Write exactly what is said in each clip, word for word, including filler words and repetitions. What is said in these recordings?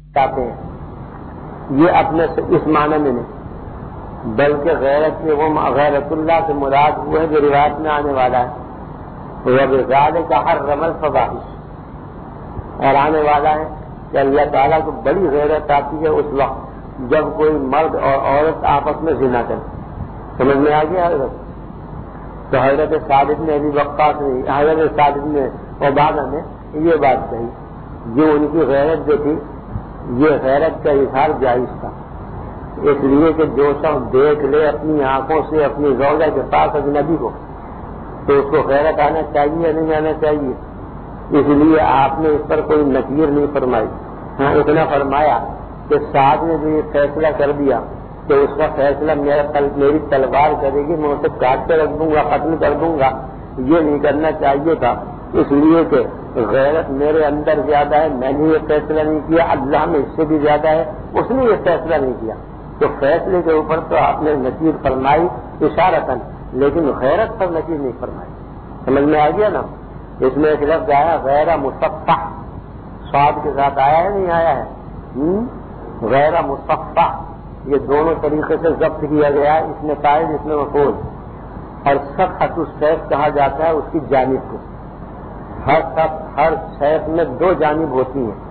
چاہتے ہیں، یہ اپنے سے اس معنی میں نہیں، بلکہ غیرت کے وہ غیرت اللہ سے مراد وہ ہے جو روایت میں آنے والا ہے، وہ بذالک حرم الفواحش، اور آنے والا ہے کہ اللہ تعالیٰ کو بڑی غیرت آتی ہے اس وقت جب کوئی مرد اور عورت آپس میں زنا کرے. سمجھ میں آ گیا حضرت؟ تو حضرت ثابت نے ابھی وقاص نے حضرت ثابت نے عبادہ نے یہ بات کہی، جو ان کی غیرت جو تھی یہ غیرت کا اظہار جائز تھا، اس لیے کہ جو شخص دیکھ لے اپنی آنکھوں سے اپنی زوجہ کے پاس اجنبی کو تو اس کو غیرت آنا چاہیے یا نہیں آنا چاہیے، اس لیے آپ نے اس پر کوئی نکیر نہیں فرمائی. ہاں اتنا فرمایا کہ ساتھ نے جو یہ فیصلہ کر دیا تو اس کا فیصلہ میرا تل میری تلوار کرے گی، میں اسے کاٹ کے رکھ دوں گا، ختم کر دوں گا، یہ نہیں کرنا چاہیے تھا، اس لیے کہ غیرت میرے اندر زیادہ ہے، میں نے یہ فیصلہ نہیں کیا، اللہ میں اس سے بھی زیادہ ہے، اس نے یہ فیصلہ نہیں کیا. تو فیصلے کے اوپر تو آپ نے نکیر فرمائی اشارتاً، لیکن غیرت پر نکیر نہیں فرمائی. سمجھ میں آ گیا نا؟ اس میں ایک لفظ آیا غیر مصفح، سواد کے ساتھ آیا ہے نہیں آیا ہے؟ غیر مصفح، یہ دونوں طریقے سے ضبط کیا گیا ہے، اس میں فاعل اس میں مفعول. اور صفحۃ السیف کہا جاتا ہے اس کی جانب کو، ہر ہر سیف میں دو جانب ہوتی ہیں،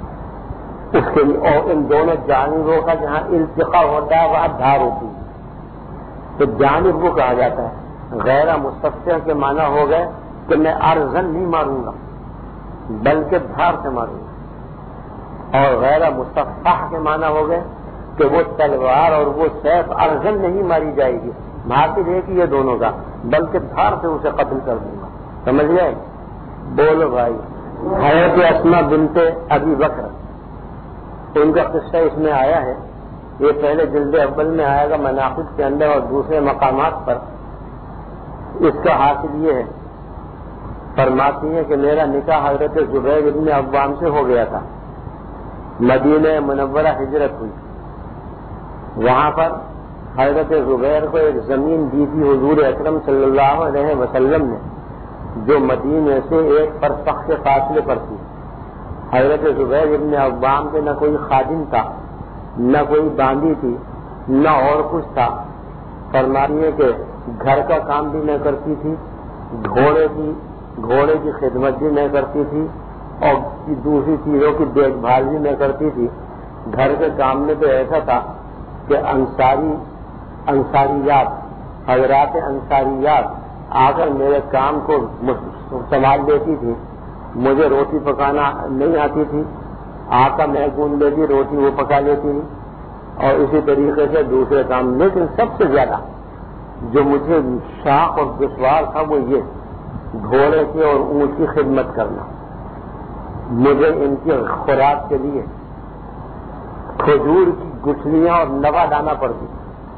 اس کے اور ان دونوں جانبوں کا جہاں التقاء ہوتا ہے وہاں دھار ہوتی ہے، تو جانب وہ کہا جاتا ہے. غیر مصفح کے معنی ہو گئے کہ میں ارزن نہیں ماروں گا بلکہ دھار سے ماروں گا، اور غیر مصفح کے معنی ہو گئے کہ وہ تلوار اور وہ سیف ارزن نہیں ماری جائے گی، مارتی رہے گی یہ دونوں کا، بلکہ دھار سے اسے قتل کر دوں گا. سمجھ گئے؟ بولو بھائی. حضرت اسماء بنت ابی بکر ان کا قصہ اس میں آیا ہے، یہ پہلے جلد اول میں آئے گا مناقب کے اندر اور دوسرے مقامات پر. اس کا حاصل یہ ہے، فرماتی ہیں کہ میرا نکاح حضرت زبیر ابن عوام سے ہو گیا تھا، مدینہ منورہ ہجرت ہوئی، وہاں پر حضرت زبیر کو ایک زمین دی تھی حضور اکرم صلی اللہ علیہ وسلم نے، جو مدینے سے ایک فرسخ کے فاصلے پر تھی. حضرت زبیر ابن عوام کے نہ کوئی خادم تھا، نہ کوئی باندھی تھی، نہ اور کچھ تھا. فرماتی ہے کہ گھر کا کام بھی نہ کرتی تھی، گھوڑے کی گھوڑے کی خدمت بھی نہ کرتی تھی، اور دوسری چیزوں کی دیکھ بھال بھی نہ کرتی تھی. گھر کے کام میں تو ایسا تھا کہ انصاری انصاریات حضرات انصاریات آ کر میرے کام کو سنبھال لیتی تھی. مجھے روٹی پکانا نہیں آتی تھی، آٹا میں گوندھ لیتی، روٹی وہ پکا لیتی تھی، اور اسی طریقے سے دوسرے کام. لیکن سب سے زیادہ جو مجھے شاق اور دشوار تھا وہ یہ گھوڑے کی اور اونٹ کی خدمت کرنا. مجھے ان کی خوراک کے لیے کھجور کی گٹھلیاں اور نوا لانا پڑتی.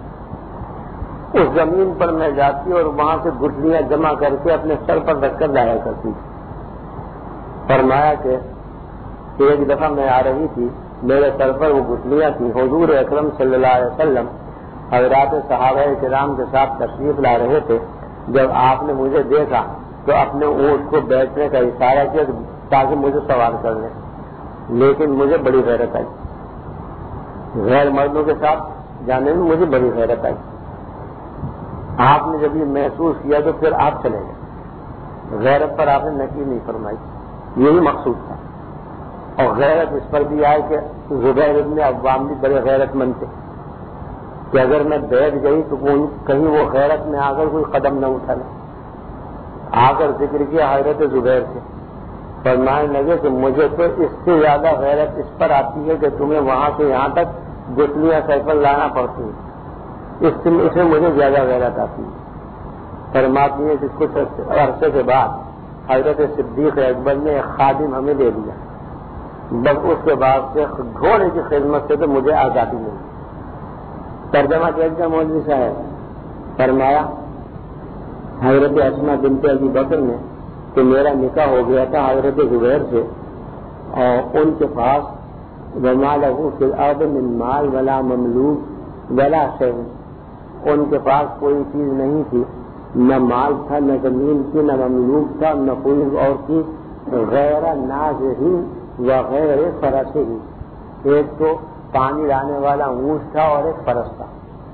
اس زمین پر میں جاتی اور وہاں سے گٹھلیاں جمع کر کے اپنے سر پر رکھ کر لایا کرتی. فرمایا کہ ایک دفعہ میں آ رہی تھی، میرے سر پر وہ گٹھلیاں تھیں. حضور اکرم صلی اللہ علیہ وسلم حضرات صحابہ کرام کے ساتھ تشریف لا رہے تھے. جب آپ نے مجھے دیکھا تو اپنے اونٹ کو بیٹھنے کا اشارہ کیا تاکہ مجھے سوار کر لیں، لیکن مجھے بڑی غیرت آئی. غیر مردوں کے ساتھ جانے میں مجھے بڑی غیرت آئی. آپ نے جب یہ محسوس کیا تو پھر آپ چلے گئے. غیرت پر آپ نے نکیر نہیں فرمائی، یہی مقصود تھا. اور غیرت اس پر بھی آئے کہ زبیر ابن عوام بھی بڑے غیرت مند تھے کہ اگر میں بیٹھ گئی تو کہیں وہ غیرت میں آ کر کوئی قدم نہ اٹھا لے. آ کر ذکر کیا حضرت زبیر سے، فرمانے لگے کہ مجھے تو اس سے زیادہ غیرت اس پر آتی ہے کہ تمہیں وہاں سے یہاں تک گٹھلیاں سائیکل لانا پڑتی ہے، اس سے مجھے زیادہ غیرت آتی ہے. فرماتی ہے کہ کچھ عرصے کے بعد حضرت صدیق اکبر نے ایک خادم ہمیں دے دیا، بس اس کے بعد سے گھوڑے کی خدمت سے تو مجھے آزادی ملی. ترجمہ کیا گیا مولوی صاحب؟ فرمایا حضرت اسماء بنت ابی بکر نے کہ میرا نکاح ہو گیا تھا حضرت زبیر سے، اور ان کے پاس وما له فی الارض من مال ولا مملوک ولا شیء، ان کے پاس کوئی چیز نہیں تھی، نہ مال تھا، نہ زمین تھی، نہ مملوک تھا، نہ کوئی اور چیز، غیر نازہ و غیر فرسہ، ایک تو پانی لانے والا اونٹ تھا اور ایک فرس تھا.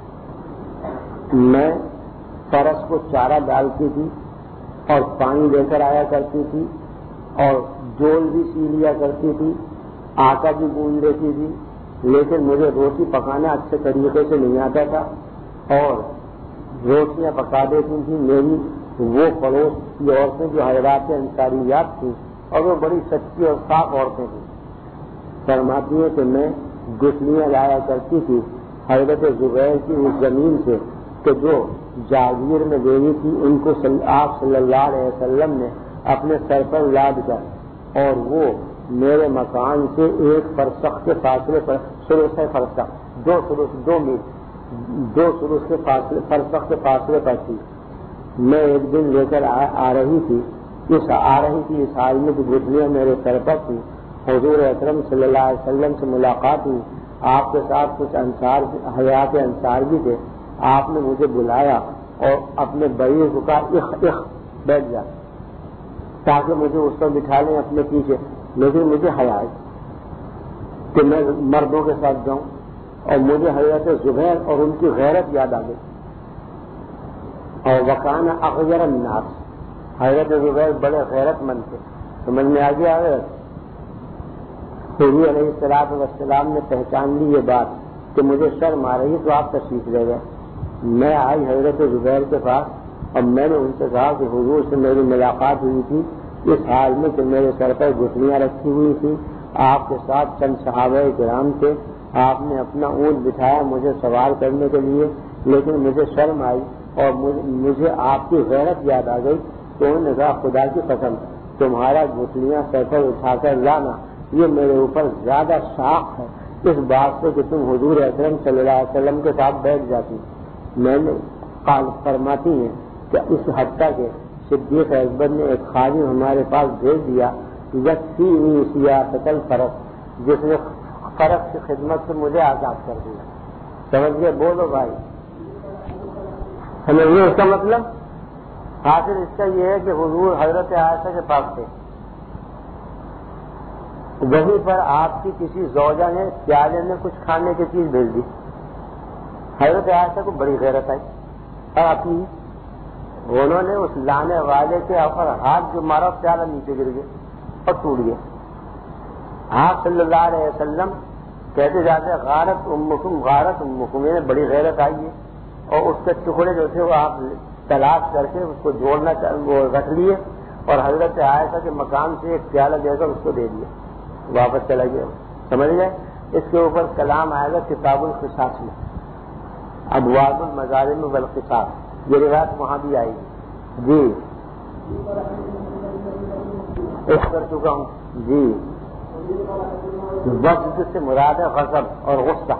میں فرس کو چارہ ڈالتی تھی اور پانی لے کر آیا کرتی تھی اور جول بھی سی لیا کرتی تھی, آٹا بھی گوندھ دیتی تھی, لیکن مجھے روٹی پکانا اچھے طریقے سے نہیں آتا تھا اور روٹیاں پکا دیتی تھیں میری وہ پڑوس کی عورتیں جو حضرات انصاریات تھیں اور وہ بڑی سچی اور صاف عورتیں تھیں. فرماتی ہے کہ میں گٹھلیاں لایا کرتی تھی حضرت زبیر کی اس زمین سے کہ جو جاگیر میں دینی تھی ان کو آپ صلی اللہ علیہ وسلم نے اپنے سر پر لاد کر اور وہ میرے مکان سے ایک فرسخ کے فاصلے پر سروس ہے فرسخ دو سروس دو میل دو سروس کے فاصلے فرسخ کے فاصلے پر تھی. میں ایک دن لے کر آ رہی تھی اس آ رہی تھی اس حال میں جو گٹھلیاں میرے سر پر تھی. حضور اکرم صلی اللہ علیہ وسلم سے ملاقات ہوئی, آپ کے ساتھ کچھ انصار حیات انصار بھی تھے. آپ نے مجھے بلایا اور اپنے بڑی کو کہا اخ اخ بیٹھ جا تاکہ مجھے اس پر بٹھا لیں اپنے پیچھے, لیکن مجھے حیا ہے کہ میں مردوں کے ساتھ جاؤں اور مجھے حضرت زبیر اور ان کی غیرت یاد آ گئی. اور وکان اغیر الناس, حضرت زبیر بڑے غیرت مند تھے. سمجھ میں آ گیا ہے. حضور علیہ الصلوۃ والسلام نے پہچان لی یہ بات کہ مجھے شرم آ رہی ہے تو آپ تشریف لے گئے. میں آئی حضرت زبیر کے پاس اور میں نے ان سے کہا کہ حضور سے میری ملاقات ہوئی تھی اس حال میں کہ میرے سر پر گٹھلیاں رکھی ہوئی تھی, آپ کے ساتھ چند صحابہ کرام تھے, آپ نے اپنا اونٹ بٹھایا مجھے سوار کرنے کے لیے, لیکن مجھے شرم آئی اور مجھے آپ کی غیرت یاد آ گئی. تو انہوں نے کہا خدا کی قسم تمہارا گٹھلیاں سر پر اٹھا کر لانا یہ میرے اوپر زیادہ شاق ہے اس بات سے کہ تم حضور اکرم صلی اللہ علیہ وسلم کے ساتھ بیٹھ جاتی. میں نے قال فرماتی ہیں کہ اس حتیٰ کے صدیق اکبر نے ایک خادم ہمارے پاس بھیج دیا یکفینی سیاست الفرس, جس نے فرس کی خدمت سے مجھے آزاد کر دیا. سمجھ گئے؟ بولو بھائی, سمجھ گئے اس کا مطلب؟ حاصل اس کا یہ ہے کہ حضور حضرت عائشہ کے پاس تھے, وہیں پر آپ کی کسی زوجہ نے پیالے میں کچھ کھانے کی چیز بھیج دی. حضرت عائشہ کو بڑی غیرت آئی اور اپنی انہوں نے اس لانے والے کے اوپر ہاتھ جو مارا پیالہ نیچے گر گیا اور ٹوٹ گیا. آپ صلی اللہ علیہ وسلم کہتے جاتے غارت امکم غارت امکم, یہ بڑی غیرت آئی ہے اور اس کے ٹکڑے جو تھے وہ آپ تلاش کر کے اس کو جوڑنا وہ رکھ لیے اور حضرت عائشہ کے مکان سے ایک پیالہ دے کر اس کو دے دیا, واپس چلا گیا. سمجھ گئے؟ اس کے اوپر کلام آئے گا کتاب القصاص میں, ابواب المظالم والقصاص, یہ روایت وہاں بھی آئے گی. جی اس کر چکا ہوں. جی وقت سے مراد ہے غضب اور غصہ.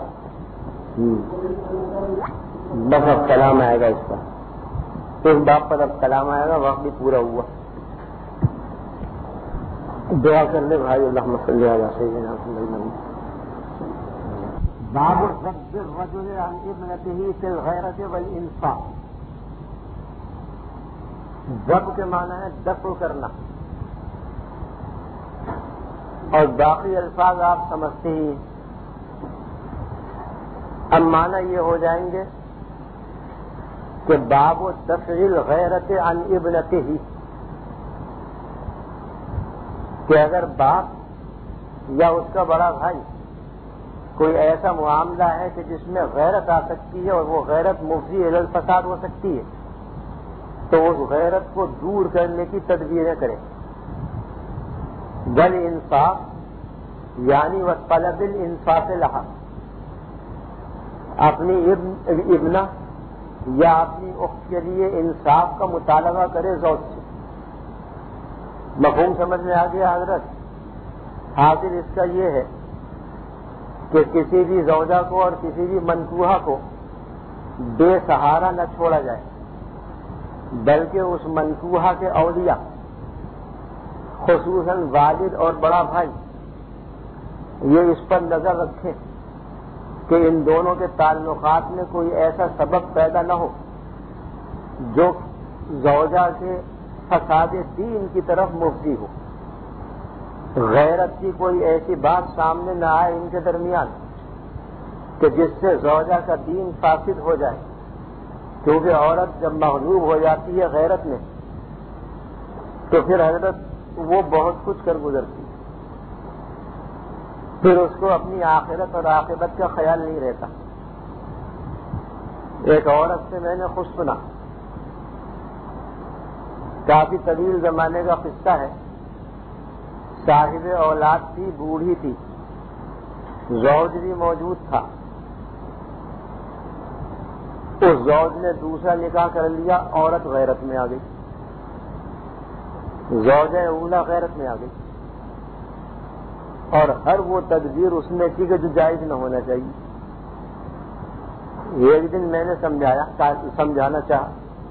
بس اب کلام آئے گا اس پر, اس بات پر اب کلام آئے گا, وقت بھی پورا ہوا. دعا کر لے بھائی. اللہم صلی علی سیدنا محمد. باب رد الرجل عن ابنته في الغیرة والانصاف. ضب کے معنی ہے دفع کرنا, اور باقی الفاظ آپ سمجھتے ہی. اب معنی یہ ہو جائیں گے کہ باب دفع الغیرة عن ابنته, کہ اگر باپ یا اس کا بڑا بھائی کوئی ایسا معاملہ ہے کہ جس میں غیرت آ سکتی ہے اور وہ غیرت مفضی الی الفساد ہو سکتی ہے, تو اس غیرت کو دور کرنے کی تدبیریں کرے. بل انصاف یعنی وہ طلب الانصاف لہا, اپنی ابن ابنہ یا اپنی اخت کے لیے انصاف کا مطالبہ کرے زوج سے. مفہوم سمجھ میں آ گیا حضرت؟ حاصل اس کا یہ ہے کہ کسی بھی زوجہ کو اور کسی بھی منکوحہ کو بے سہارا نہ چھوڑا جائے, بلکہ اس منکوحہ کے اولیاء خصوصاً والد اور بڑا بھائی یہ اس پر نظر رکھیں کہ ان دونوں کے تعلقات میں کوئی ایسا سبب پیدا نہ ہو جو زوجہ کے فساد دین کی طرف مفضی ہو. غیرت کی کوئی ایسی بات سامنے نہ آئے ان کے درمیان کہ جس سے زوجہ کا دین فاسد ہو جائے، کیونکہ عورت جب مغلوب ہو جاتی ہے غیرت میں تو پھر حضرت وہ بہت کچھ کر گزرتی ہے، پھر اس کو اپنی آخرت اور عاقبت کا خیال نہیں رہتا۔ ایک عورت سے میں نے خود سنا، کافی طویل زمانے کا قصہ ہے، صاحب اولاد تھی، بوڑھی تھی، زوج بھی موجود تھا، اس زوج نے دوسرا نکاح کر لیا، عورت غیرت میں آ گئی، زوجہ اولا غیرت میں آ گئی، اور ہر وہ تدبیر اس نے کی کہ جو جائز نہ ہونا چاہیے۔ ایک دن میں نے سمجھایا سمجھانا چاہا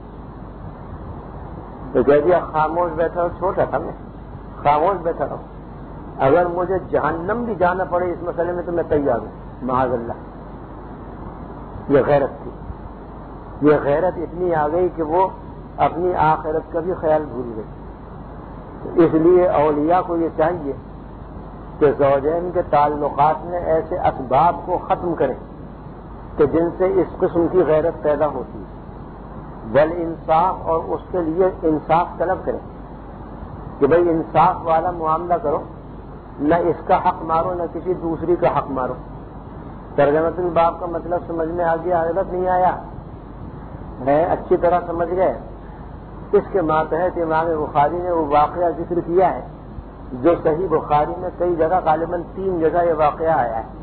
تو کہہ دیا خاموش بیٹھا رہو، چھوٹا تھا میں، خاموش بیٹھا رہو، اگر مجھے جہنم بھی جانا پڑے اس مسئلے میں تو میں تیار ہوں، معاذ اللہ۔ یہ غیرت تھی، یہ غیرت اتنی آ گئی کہ وہ اپنی آخرت کا بھی خیال بھول گئی۔ اس لیے اولیاء کو یہ چاہیے کہ زوجین کے تعلقات میں ایسے اسباب کو ختم کریں کہ جن سے اس قسم کی غیرت پیدا ہوتی ہے، بل انصاف اور اس کے لیے انصاف طلب کریں کہ بھئی انصاف والا معاملہ کرو، نہ اس کا حق مارو نہ کسی دوسری کا حق مارو۔ ترجمۃ الباب کا مطلب سمجھ میں آ گیا حضرت؟ نہیں آیا ہے؟ اچھی طرح سمجھ گئے؟ اس کے ماتحت امام بخاری نے وہ واقعہ ذکر کیا ہے جو صحیح بخاری میں کئی جگہ، غالباً تین جگہ یہ واقعہ آیا ہے،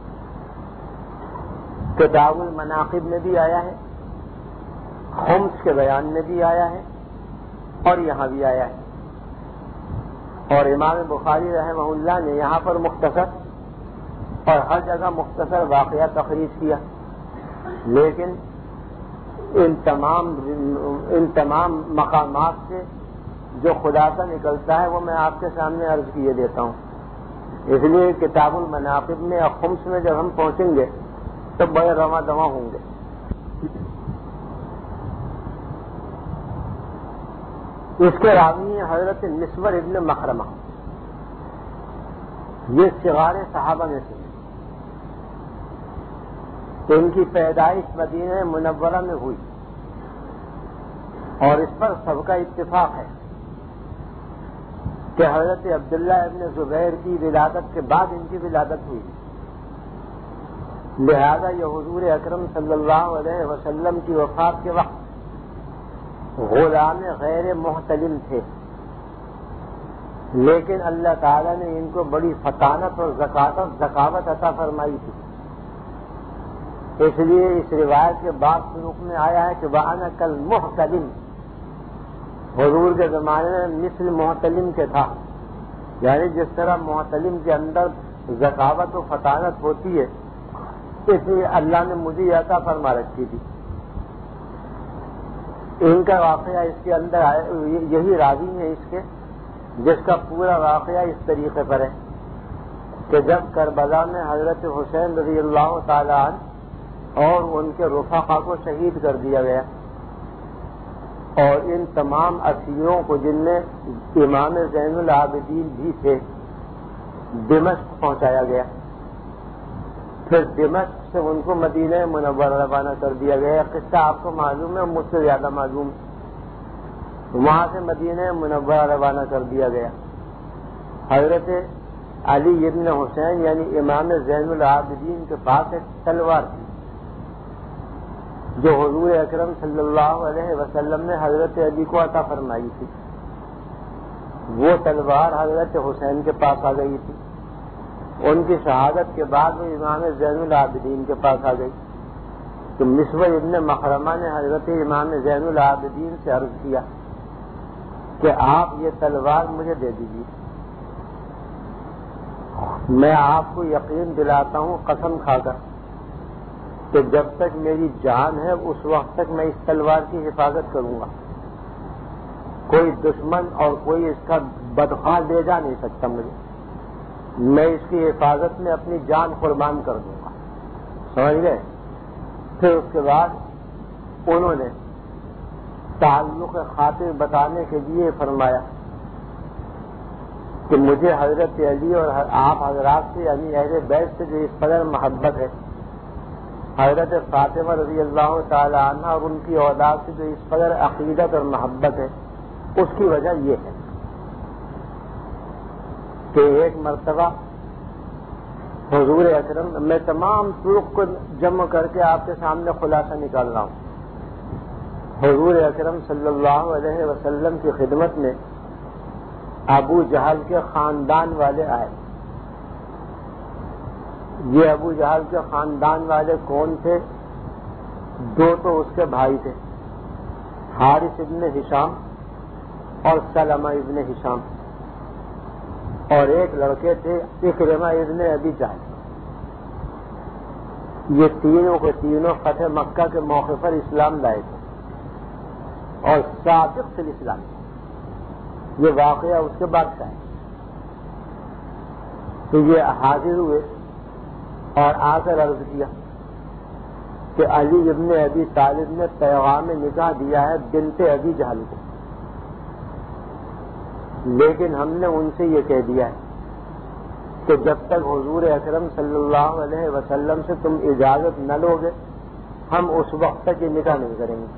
کتاب المناقب میں بھی آیا ہے، خمس کے بیان میں بھی آیا ہے، اور یہاں بھی آیا ہے۔ اور امام بخاری رحمہ اللہ نے یہاں پر مختصر اور ہر جگہ مختصر واقعہ تخریج کیا، لیکن ان تمام ان تمام مقامات سے جو خلاصہ نکلتا ہے وہ میں آپ کے سامنے عرض کیے دیتا ہوں۔ اس لیے کتاب المناقب میں اور خمس میں جب ہم پہنچیں گے تو بڑے رواں دواں ہوں گے۔ اس کے راوی ہیں حضرت مسور ابن مخرمہ، یہ صغار صحابہ میں سے، ان کی پیدائش مدینہ منورہ میں ہوئی، اور اس پر سب کا اتفاق ہے کہ حضرت عبداللہ ابن زبیر کی ولادت کے بعد ان کی ولادت ہوئی، لہذا یہ حضور اکرم صلی اللہ علیہ وسلم کی وفات کے وقت غلام غیر محتلم تھے، لیکن اللہ تعالیٰ نے ان کو بڑی فطانت اور ذکاوت عطا فرمائی تھی۔ اس لیے اس روایت کے بعد فروق میں آیا ہے کہ وَأَنَا كَالْمُحْتَلِمِ، حضور کے زمانے میں مثل محتلم کے تھا، یعنی جس طرح محتلم کے اندر ذکاوت و فطانت ہوتی ہے اس لیے اللہ نے مجھے عطا فرما رکھی تھی۔ ان کا واقعہ اس کے اندر یہی راوی ہے اس کے، جس کا پورا واقعہ اس طریقے پر ہے کہ جب کربلا میں حضرت حسین رضی اللہ تعالی عنہ اور ان کے رفقا کو شہید کر دیا گیا، اور ان تمام اسیروں کو جن میں امام زین العابدین بھی تھے دمشق پہنچایا گیا، پھر دمشق سے ان کو مدینہ منورہ روانہ کر دیا گیا۔ قصہ آپ کو معلوم ہے، مجھ سے زیادہ معلوم، وہاں سے مدینہ منورہ روانہ کر دیا گیا۔ حضرت علی ابن حسین یعنی امام زین العابدین کے پاس ایک تلوار تھی جو حضور اکرم صلی اللہ علیہ وسلم نے حضرت علی کو عطا فرمائی تھی، وہ تلوار حضرت حسین کے پاس آ گئی تھی۔ ان کی شہادت کے بعد وہ امام زین العابدین کے پاس آ گئی تو مسور ابن مخرمہ نے حضرت امام زین العابدین سے عرض کیا کہ آپ یہ تلوار مجھے دے دیجیے، میں آپ کو یقین دلاتا ہوں قسم کھا کر کہ جب تک میری جان ہے اس وقت تک میں اس تلوار کی حفاظت کروں گا، کوئی دشمن اور کوئی اس کا بدخواہ لے جا نہیں سکتا مجھے، میں اس کی حفاظت میں اپنی جان قربان کر دوں گا، سمجھ گئے؟ پھر اس کے بعد انہوں نے تعلق خاطر بتانے کے لیے فرمایا کہ مجھے حضرت علی اور آپ حضرات سے یعنی اہل بیت سے جو اس قدر محبت ہے، حضرت فاطمہ رضی اللہ تعالی عنہ اور ان کی اولاد سے جو اس قدر عقیدت اور محبت ہے، اس کی وجہ یہ ہے کہ ایک مرتبہ حضور اکرم، میں تمام طرق کو جمع کر کے آپ کے سامنے خلاصہ نکال رہا ہوں، حضور اکرم صلی اللہ علیہ وسلم کی خدمت میں ابو جہل کے خاندان والے آئے۔ یہ ابو جہل کے خاندان والے کون تھے؟ دو تو اس کے بھائی تھے، حارث ابن ہشام اور سلمہ ابن ہشام، اور ایک لڑکے تھے اکرمہ ابن ابی جہل۔ یہ تینوں کے تینوں فتح مکہ کے موقع پر اسلام لائے تھے اور سابق فی الاسلام، یہ واقعہ اس کے بعد کا ہے۔ تو یہ حاضر ہوئے اور آ کر عرض کیا کہ علی ابن ابی طالب نے پیغام نکاح دیا ہے بنت ابی جہل کو، لیکن ہم نے ان سے یہ کہہ دیا ہے کہ جب تک حضور اکرم صلی اللہ علیہ وسلم سے تم اجازت نہ لوگے ہم اس وقت تک یہ نکاح نہیں کریں گے۔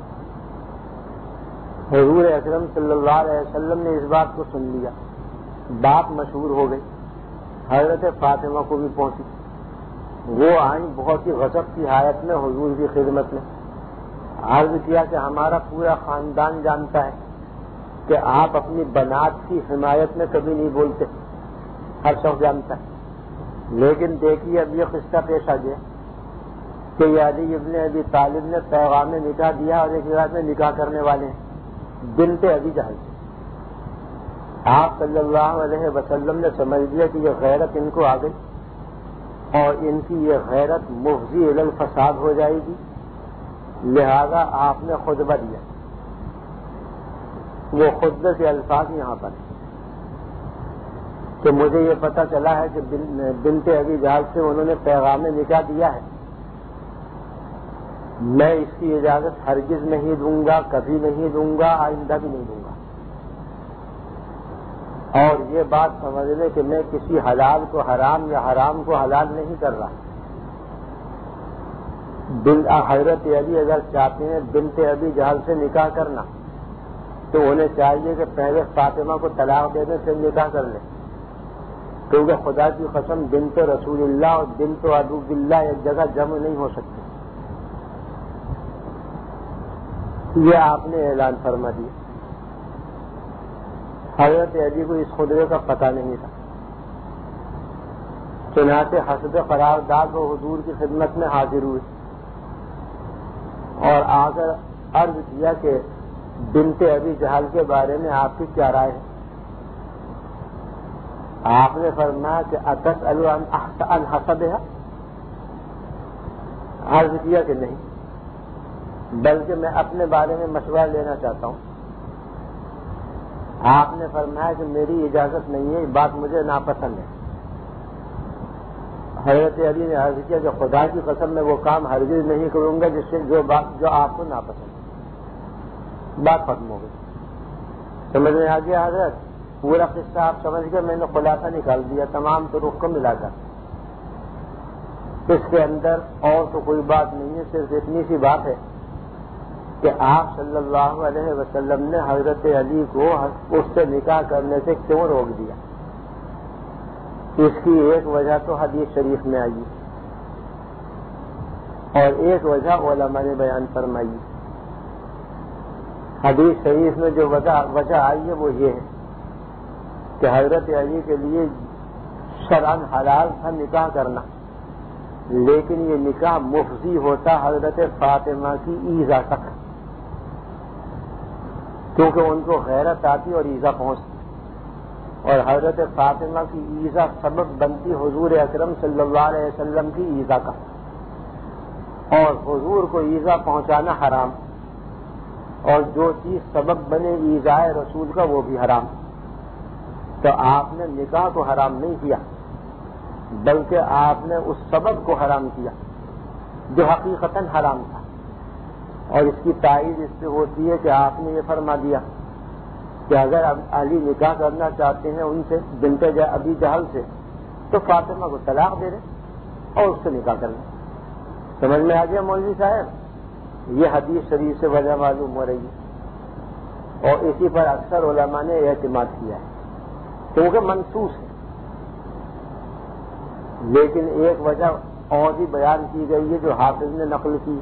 حضور اکرم صلی اللہ علیہ وسلم نے اس بات کو سن لیا، بات مشہور ہو گئی، حضرت فاطمہ کو بھی پہنچی، وہ آئیں بہت ہی غضب کی حالت میں حضور کی خدمت میں، عرض کیا کہ ہمارا پورا خاندان جانتا ہے کہ آپ اپنی بنات کی حمایت میں کبھی نہیں بولتے، ہر شخص جانتا ہے، لیکن دیکھیے اب یہ قصہ پیش آ گیا کہ یہ علی ابن ابی طالب نے پیغام نکاح دیا اور ایک رات میں نکاح کرنے والے ہیں بنت ابی جہل سے۔ آپ صلی اللہ علیہ وسلم نے سمجھ لیا کہ یہ غیرت ان کو آ گئی اور ان کی یہ غیرت مفضی الی الفساد ہو جائے گی، لہذا آپ نے خطبہ دیا۔ وہ خطبے کے الفاظ یہاں پر کہ مجھے یہ پتہ چلا ہے کہ بنت ابی جہل سے انہوں نے پیغام نکاح دیا ہے، میں اس کی اجازت ہرگز نہیں دوں گا، کبھی نہیں دوں گا، آئندہ بھی نہیں دوں گا، اور یہ بات سمجھ لیں کہ میں کسی حلال کو حرام یا حرام کو حلال نہیں کر رہا۔ حضرت علی اگر چاہتے ہیں بنت ابی جہل سے نکاح کرنا تو انہیں چاہیے کہ پہلے فاطمہ کو طلاق دینے سے نکاح کر لیں، کیونکہ خدا کی قسم بنت رسول اللہ اور بنت عدو باللہ ایک جگہ جمع نہیں ہو سکتی۔ یہ آپ نے اعلان فرما دیا۔ حضرت علی کو اس خطبے کا پتہ نہیں تھا، چنانچہ حسب قرارداد و حضور کی خدمت میں حاضر ہوئے اور آ کر عرض کیا کہ بنت ابی جہل کے بارے میں آپ کی کیا رائے ہے؟ آپ نے فرمایا کہ اتسأل عن حسبها؟ عرض کیا کہ نہیں، بلکہ میں اپنے بارے میں مشورہ لینا چاہتا ہوں۔ آپ نے فرمایا کہ میری اجازت نہیں ہے، یہ بات مجھے ناپسند ہے۔ حضرت علی نے عرض کیا کہ خدا کی قسم میں وہ کام ہرگز نہیں کروں گا جس سے جو بات جو آپ کو ناپسند ہے۔ بات ختم ہو گئی۔ سمجھ میں آ گیا حضرت؟ پورا قصہ آپ سمجھ گئے، میں نے خلاصہ نکال دیا تمام طرق کو ملا کر۔ اس کے اندر اور تو کوئی بات نہیں ہے، صرف اتنی سی بات ہے کہ آپ صلی اللہ علیہ وسلم نے حضرت علی کو اس سے نکاح کرنے سے کیوں روک دیا؟ اس کی ایک وجہ تو حدیث شریف میں آئی اور ایک وجہ علماء نے بیان فرمائی۔ حدیث شریف میں جو وجہ وجہ آئی ہے وہ یہ ہے کہ حضرت علی کے لیے شرعاً حلال تھا نکاح کرنا، لیکن یہ نکاح مفضی ہوتا حضرت فاطمہ کی ایذا تک، کیونکہ ان کو غیرت آتی اور ایذا پہنچتی، اور حضرت فاطمہ کی ایذا سبب بنتی حضور اکرم صلی اللہ علیہ وسلم کی ایذا کا، اور حضور کو ایذا پہنچانا حرام، اور جو چیز سبب بنے ایذائے رسول کا وہ بھی حرام۔ تو آپ نے نکاح کو حرام نہیں کیا، بلکہ آپ نے اس سبب کو حرام کیا جو حقیقتاً حرام تھا، اور اس کی تائید اس سے ہوتی ہے کہ آپ نے یہ فرما دیا کہ اگر اب علی نکاح کرنا چاہتے ہیں ان سے بنت ابی جہل سے تو فاطمہ کو طلاق دے دیں اور اس سے نکاح کر لیں. سمجھ میں آ گیا مولوی صاحب؟ یہ حدیث شریف سے وجہ معلوم ہو رہی ہے اور اسی پر اکثر علماء نے اعتماد کیا ہے کیونکہ منسوخ ہے. لیکن ایک وجہ اور بھی بیان کی گئی ہے جو حافظ نے نقل کی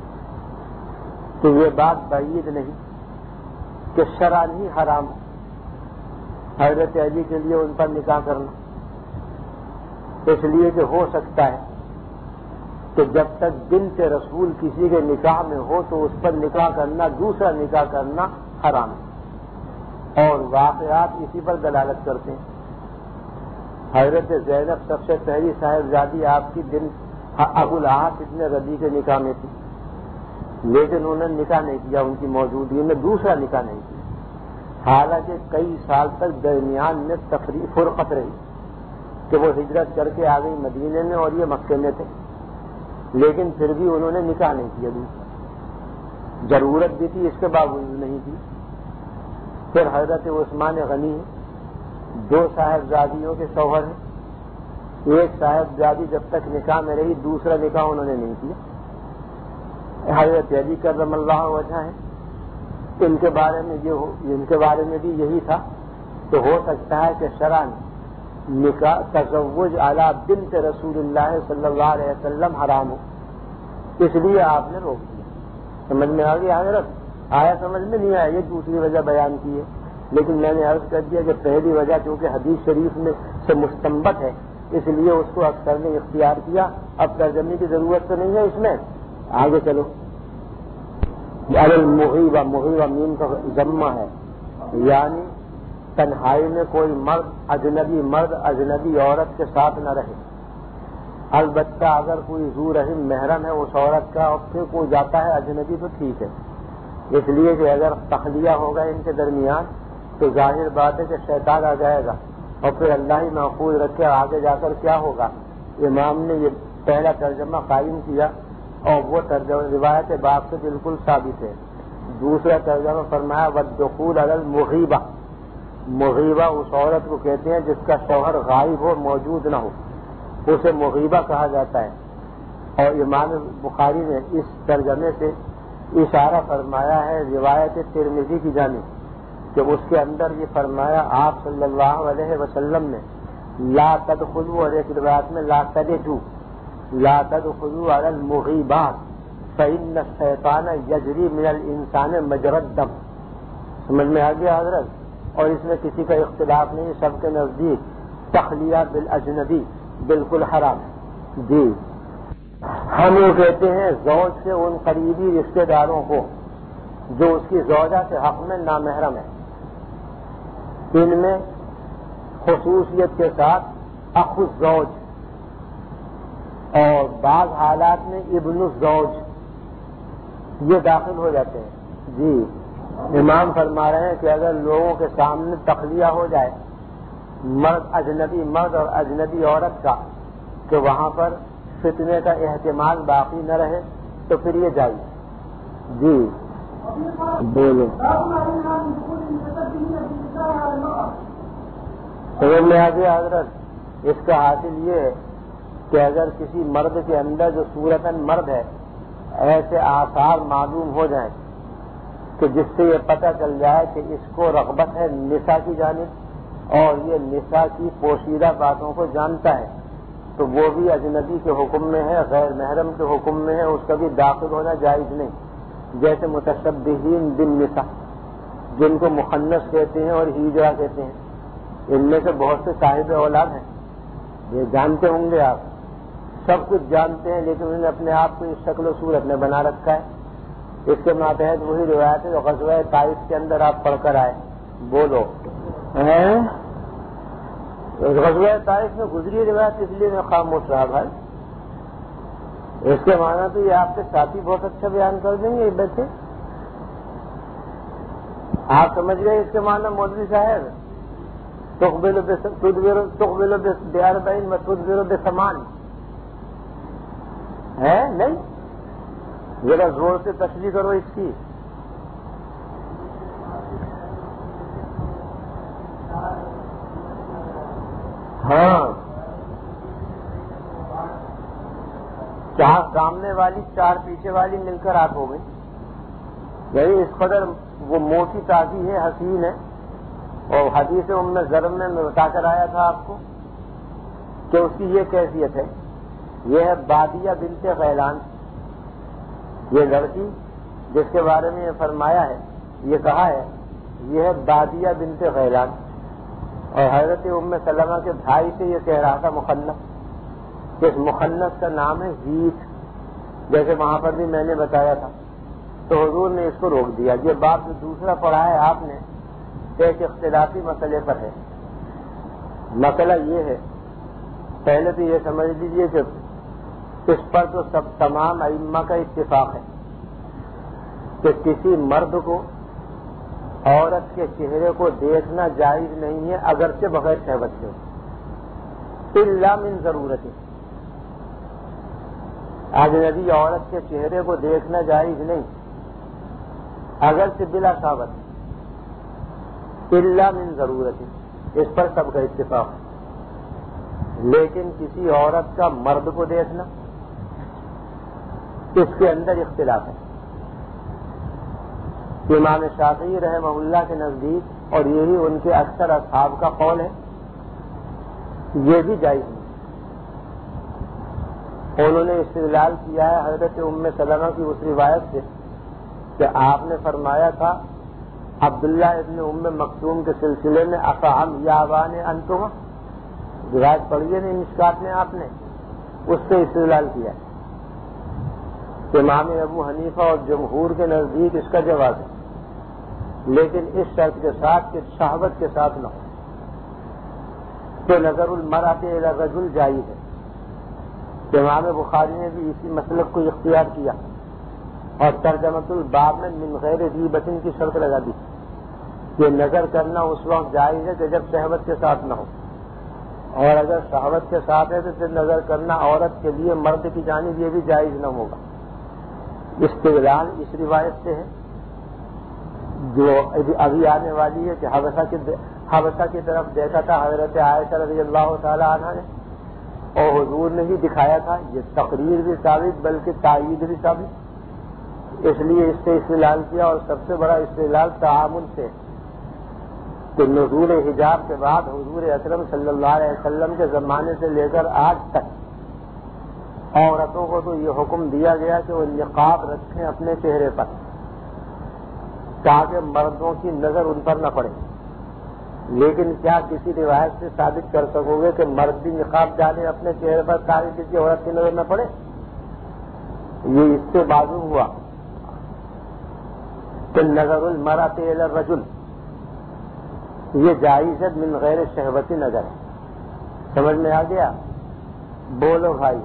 تو یہ بات بعید نہیں کہ شرعاً ہی حرام حضرت علی کے لیے ان پر نکاح کرنا، اس لیے کہ ہو سکتا ہے کہ جب تک بنت رسول کسی کے نکاح میں ہو تو اس پر نکاح کرنا، دوسرا نکاح کرنا حرام ہے، اور واقعات اسی پر دلالت کرتے ہیں. حضرت زینب سب سے پہلی صاحبزادی آپ کی دن ابو العاص ابن ربیع کے نکاح میں تھی، لیکن انہوں نے نکاح نہیں کیا، ان کی موجودگی میں دوسرا نکاح نہیں کیا. حالانکہ کئی سال تک درمیان میں تفریق فرقت رہی کہ وہ ہجرت کر کے آ گئی مدینے میں اور یہ مکے میں تھے، لیکن پھر بھی انہوں نے نکاح نہیں کیا دوسرا. ضرورت بھی تھی، اس کے باوجود نہیں کی. پھر حضرت عثمان غنی دو صاحبزادیوں کے شوہر ہیں، ایک صاحبزادی جب تک نکاح میں رہی دوسرا نکاح انہوں نے نہیں کیا. حضرت علی کرم اللہ وجہ ہے، ان کے بارے میں یہ ان کے بارے میں بھی یہی تھا کہ ہو سکتا ہے کہ شرعاً نکاح تزوج علی بنت رسول اللہ صلی اللہ علیہ وسلم حرام ہو، اس لیے آپ نے روک دیا. سمجھ میں آ گیا حضرت؟ آیا سمجھ میں نہیں آیا؟ یہ دوسری وجہ بیان کی ہے، لیکن میں نے عرض کر دیا کہ پہلی وجہ چونکہ حدیث شریف میں سے مستنبط ہے اس لیے اس کو اکثر نے اختیار کیا. اب ترجمے کی ضرورت تو نہیں ہے اس میں. آگے چلو. المغیبہ، مغیبہ میم کا ضمہ ہے، یعنی تنہائی میں کوئی مرد اجنبی مرد اجنبی عورت کے ساتھ نہ رہے. البتہ اگر کوئی ذو رحم محرم ہے اس عورت کا اور پھر کوئی جاتا ہے اجنبی تو ٹھیک ہے، اس لیے کہ اگر تخلیہ ہوگا ان کے درمیان تو ظاہر بات ہے کہ شیطان آ جائے گا اور پھر اللہ ہی محفوظ رکھے. آگے جا کر کیا ہوگا؟ امام نے یہ پہلا ترجمہ قائم کیا اور وہ ترجمہ روایت باب سے بالکل ثابت ہے. دوسرا ترجمہ فرمایا والدخول علی المغیبہ. مغیبہ اس عورت کو کہتے ہیں جس کا شوہر غائب ہو، موجود نہ ہو، اسے مغیبہ کہا جاتا ہے. اور امام بخاری نے اس ترجمے سے اشارہ فرمایا ہے روایت ترمذی کی جانب کہ اس کے اندر یہ فرمایا آپ صلی اللہ علیہ وسلم نے لا تدخلوا، اور ایک روایت میں لا تدخلوا لا تدخلوا علی المغیبات فإن الشیطان یجری من الانسان مجری الدم. سمجھ میں آ گیا حضرت؟ اور اس میں کسی کا اختلاف نہیں، سب کے نزدیک تخلیہ بالاجنبی بالکل حرام ہے. جی ہم یہ کہتے ہیں زوج سے ان قریبی رشتہ داروں کو جو اس کی زوجہ سے حق میں نامحرم ہے، ان میں خصوصیت کے ساتھ اخو الزوج اور بعض حالات میں ابن الزوج یہ داخل ہو جاتے ہیں. جی امام فرما رہے ہیں کہ اگر لوگوں کے سامنے تخلیہ ہو جائے مرد اجنبی مرد اور اجنبی عورت کا کہ وہاں پر فتنے کا احتمال باقی نہ رہے تو پھر یہ جائز. جی بولو. سمجھ میں آ گیا حضرت؟ اس کا حاصل یہ ہے کہ اگر کسی مرد کے اندر جو صورتاً مرد ہے ایسے آثار معلوم ہو جائیں کہ جس سے یہ پتہ چل جائے کہ اس کو رغبت ہے نساء کی جانب اور یہ نساء کی پوشیدہ باتوں کو جانتا ہے تو وہ بھی اجنبی کے حکم میں ہے، غیر محرم کے حکم میں ہے، اس کا بھی داخل ہونا جائز نہیں. جیسے متشبہین بالنساء جن کو مخنث کہتے ہیں اور ہیجرا کہتے ہیں، ان میں سے بہت سے صاحب اولاد ہیں، یہ جانتے ہوں گے آپ، سب کچھ جانتے ہیں، لیکن انہوں نے اپنے آپ کو اس شکل و صورت میں بنا رکھا ہے. اس کے ماتحت وہی روایت ہے جو غزوہ طائف کے اندر آپ پڑھ کر آئے. بولو. غزوہ طائف میں گزری روایت اس لیے میں خاموش رہا بھائی. اس کے معنی تو یہ آپ کے ساتھی بہت اچھا بیان کر دیں گے بیٹھے. آپ سمجھ گئے اس کے معنی مولوی صاحب؟ تقبل تقبل باربعین و تدبر بثمان ہے نہیں؟ ذرا زور سے تشریح کرو اس کی. ہاں چار سامنے والی چار پیچھے والی مل کر آپ ہو گئی. یہی اس قدر وہ موٹی تازی ہے، حسین ہے. اور حدیث ام ضرب میں میں بتا کر آیا تھا آپ کو کہ اس کی یہ کیفیت ہے. یہ ہے بادیہ بنت غیلان. یہ لڑکی جس کے بارے میں یہ فرمایا ہے، یہ کہا ہے، یہ ہے بادیہ بنت غیلان. اور حضرت ام سلمہ کے بھائی سے یہ کہہ رہا تھا مخنث، اس مخنث کا نام ہے زیت، جیسے وہاں پر بھی میں نے بتایا تھا. تو حضور نے اس کو روک دیا. یہ بات جو دوسرا پڑھا ہے آپ نے ایک اختلافی مسئلے پر ہے. مسئلہ یہ ہے، پہلے تو یہ سمجھ لیجئے کہ اس پر تو سب تمام ائمہ کا اتفاق ہے کہ کسی مرد کو عورت کے چہرے کو دیکھنا جائز نہیں ہے اگرچہ بغیر شہوت کے، الا من ضرورت. اجنبی عورت کے چہرے کو دیکھنا جائز نہیں اگرچہ بلا شہوت، الا من ضرورت. اس پر سب کا اتفاق ہے. لیکن کسی عورت کا مرد کو دیکھنا، اس کے اندر اختلاف ہے. امام شافعی رحمہ اللہ کے نزدیک، اور یہی ان کے اکثر اصحاب کا قول ہے، یہ بھی جائز نہیں. انہوں نے استدلال کیا ہے حضرت ام سلمہ کی اس روایت سے کہ آپ نے فرمایا تھا عبداللہ ابن ام مکتوم کے سلسلے میں افہم یابان انتما، روایت پڑھی نہیں مشکات میں آپ نے، اس سے استدلال کیا ہے. امام ابو حنیفہ اور جمہور کے نزدیک اس کا جواز ہے، لیکن اس شرط کے ساتھ کہ شہوت کے ساتھ نہ ہو. تو نظر المرأۃ الی الرجل جائز ہے. امام بخاری نے بھی اسی مسلک کو اختیار کیا اور ترجمۃ الباب میں من غیر ریبۃ کی شرط لگا دی. یہ نظر کرنا اس وقت جائز ہے کہ جب شہوت کے ساتھ نہ ہو، اور اگر شہوت کے ساتھ ہے تو پھر نظر کرنا عورت کے لیے مرد کی جانب یہ بھی جائز نہ ہوگا. استدلال اس روایت سے ہے جو ابھی آنے والی ہے کہ حبشہ کی حبشہ کی طرف دیکھا تھا حضرت عائشہ رضی اللہ تعالی عنہا نے، اور حضور نے ہی دکھایا تھا. یہ تقریر بھی ثابت بلکہ تائید بھی ثابت، اس لیے اس سے استدلال کیا. اور سب سے بڑا استدلال تعامل سے کہ نزول حجاب کے بعد حضور اکرم صلی اللہ علیہ وسلم کے زمانے سے لے کر آج تک عورتوں کو تو یہ حکم دیا گیا کہ وہ نقاب رکھیں اپنے چہرے پر تاکہ مردوں کی نظر ان پر نہ پڑے. لیکن کیا کسی روایت سے ثابت کر سکو گے کہ مرد بھی نقاب ڈالے اپنے چہرے پر تاکہ کسی عورت کی نظر نہ پڑے؟ یہ اس سے معلوم ہوا کہ نظر المرأۃ الی الرجل یہ جائز ہے من غیر شہوتی نظر. سمجھ میں آ گیا؟ بولو بھائی،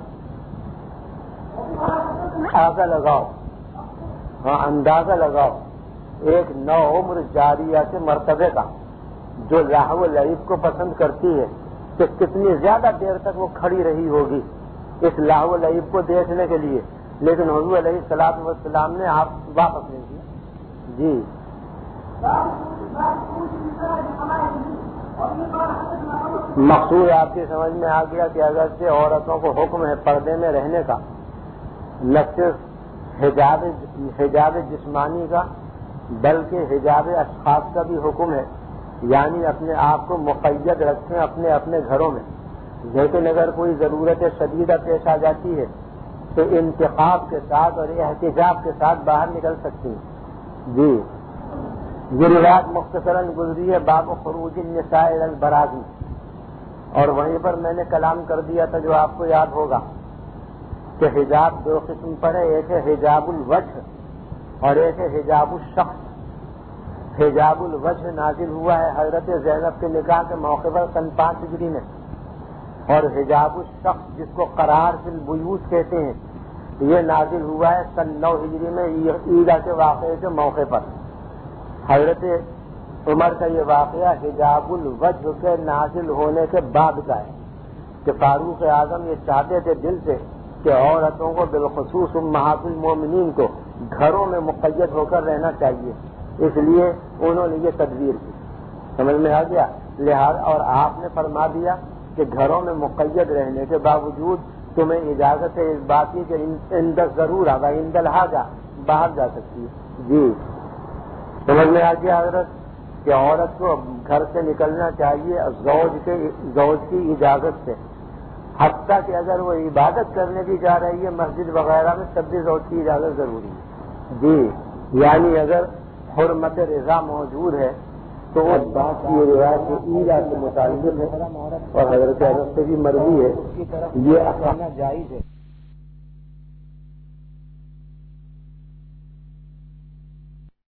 اندازہ لگاؤ. ہاں اندازہ لگاؤ ایک نو عمر جاریہ کے مرتبے کا جو لہو و لعب کو پسند کرتی ہے کہ کتنی زیادہ دیر تک وہ کھڑی رہی ہوگی اس لہو و لعب کو دیکھنے کے لیے، لیکن حضور علیہ الصلوۃ والسلام نے آپ واپس نہیں کیا. جی مقصود آپ کی سمجھ میں آ گیا کہ اگر سے عورتوں کو حکم ہے پردے میں رہنے کا، نہ صرف حجاب حجاب جسمانی کا بلکہ حجاب اشخاص کا بھی حکم ہے، یعنی اپنے آپ کو مقید رکھیں اپنے اپنے گھروں میں. لیکن اگر کوئی ضرورت شدیدہ پیش آ جاتی ہے تو انتخاب کے ساتھ اور احتجاب کے ساتھ باہر نکل سکتی ہیں. جی یہ روایت مختصراً گزری ہے باب خروج النساء الی البراز، اور وہیں پر میں نے کلام کر دیا تھا جو آپ کو یاد ہوگا کہ حجاب دو قسم پر ہے، ایک ہے حجاب الوجہ اور ایک ہے حجاب الشخص. حجاب الوجہ نازل ہوا ہے حضرت زینب کے نکاح کے موقع پر سن پانچ ہجری میں، اور حجاب الشخص جس کو قرار فی البیوت کہتے ہیں یہ نازل ہوا ہے سن نو ہجری میں عیدہ کے واقعے کے موقع پر. حضرت عمر کا یہ واقعہ حجاب الوجہ کے نازل ہونے کے بعد کا ہے کہ فاروق اعظم یہ چاہتے تھے دل سے کہ عورتوں کو بالخصوص امہات المومنین کو گھروں میں مقید ہو کر رہنا چاہیے، اس لیے انہوں نے یہ تدبیر کی. سمجھ میں آ گیا؟ لہٰذا اور آپ نے فرما دیا کہ گھروں میں مقید رہنے کے باوجود تمہیں اجازت ہے اس بات کی کہ اند ضرور آگا اند الحاجہ باہر جا سکتی ہے. جی سمجھ میں آ گیا حضرت کہ عورت کو گھر سے نکلنا چاہیے زوج کے زوج کی اجازت سے، حتیٰ کہ اگر وہ عبادت کرنے بھی جا رہی ہے مسجد وغیرہ میں تب بھی زوج کی اجازت ضروری ہے. جی یعنی اگر حرمت رضا موجود ہے تو اس بات کی روایت ایرا سے متعلق ہے اور حضرت حضرت سے بھی مروی ہے، یہ اپنا جائز ہے.